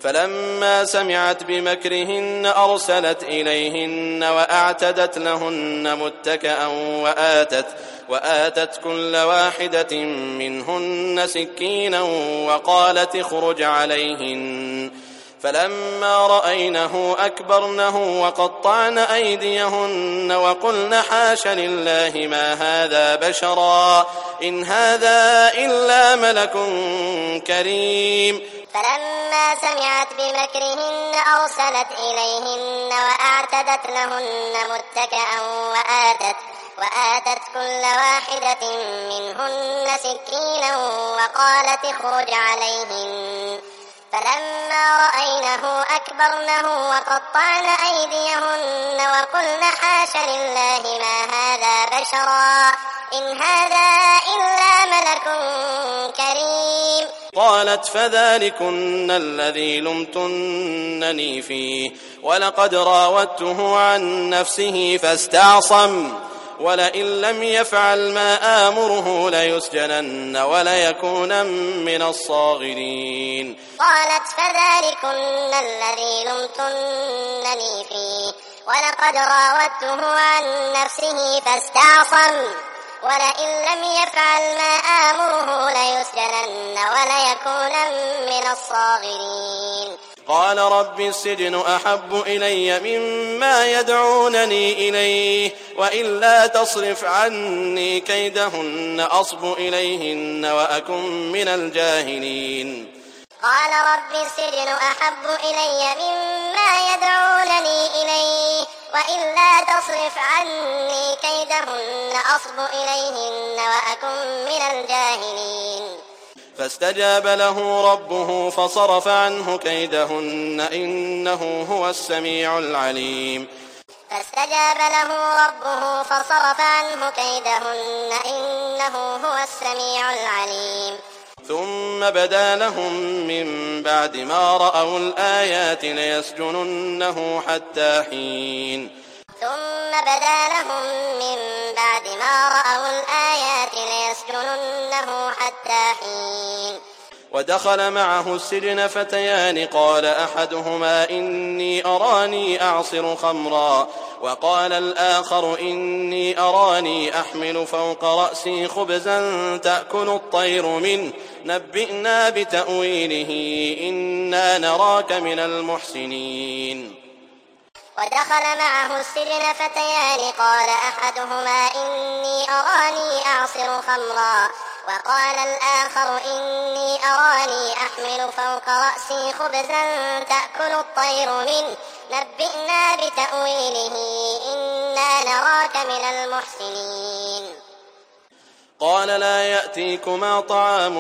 فلما سمعت بمكرهن أرسلت إليهن وأعتدت لهن متكأ وآتت كل واحدة منهن سكينا وقالت اخرج عليهن. فلما رأينه أكبرنه وقطعن أيديهن وقلن حاش لله ما هذا بشرا إن هذا إلا ملك كريم. فلما سمعت بمكرهن أرسلت إليهن وأعتدت لهن متكأ وآتت كل واحدة منهن سكينا وقالت اخرج عليهن. فلما رأينه أكبرنه وقطعن أيديهن وقلن حاش لله ما هذا بشرا إن هذا إلا ملك كريم. قالت فذلكن الذي لمتنني فيه ولقد راودته عن نفسه فاستعصم ولئن لم يفعل ما آمره ليسجنن وليكونن من الصاغرين. قالت فذلكن الذي لمتنني فيه ولقد راودته عن نفسه فاستعصم ولئن لم يفعل ما آمره ليسجنن وليكونن من الصاغرين. قال رب السجن أحب إلي مما يدعونني إليه وإلا تصرف عني كيدهن أصب إليهن وأكن من الجاهلين. قال رب السجن أحب إلي مما يدعونني إليه وإلا تصرف عني كيدهن أصب إليهن وأكن من الجاهلين. فاستجاب له ربه فصرف عنه كيدهن إنه هو السميع العليم. فاستجاب له ربه فصرف عنه كيدهن إنه هو السميع العليم. ثم بدا لهم من بعد ما رأوا الآيات ليسجننه حتى حين. ثم بدا لهم من بعد ما رأوا الآيات ليسجننه حتى حين. ودخل معه السجن فتيان قال أحدهما إني أراني أعصر خمرا وقال الآخر إني أراني أحمل فوق رأسي خبزا تأكل الطير منه نبئنا بتأويله إنا نراك من المحسنين. ودخل معه السجن فتيان قال أحدهما إني أراني أعصر خمرا وقال الآخر إني أراني أحمل فوق رأسي خبزا تأكل الطير منه نبئنا بتأويله إنا نراك من المحسنين. قال لا يأتيكما طعام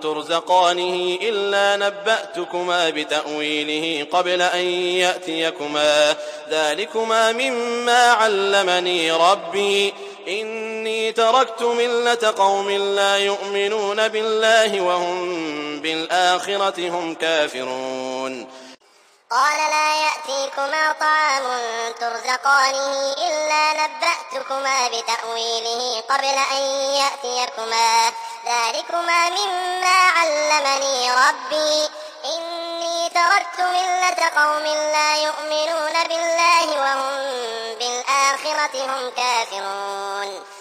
ترزقانه إلا نبأتكما بتأويله قبل أن يأتيكما ذلكما مما علمني ربي إني تركت ملة قوم لا يؤمنون بالله وهم بالآخرة هم كافرون. قال لا يأتيكما طعام ترزقانه إلا نبأتكما بتأويله قبل أن يأتيكما ذلكما مما علمني ربي إني تركت ملة قوم لا يؤمنون بالله وهم بالآخرة هم كافرون.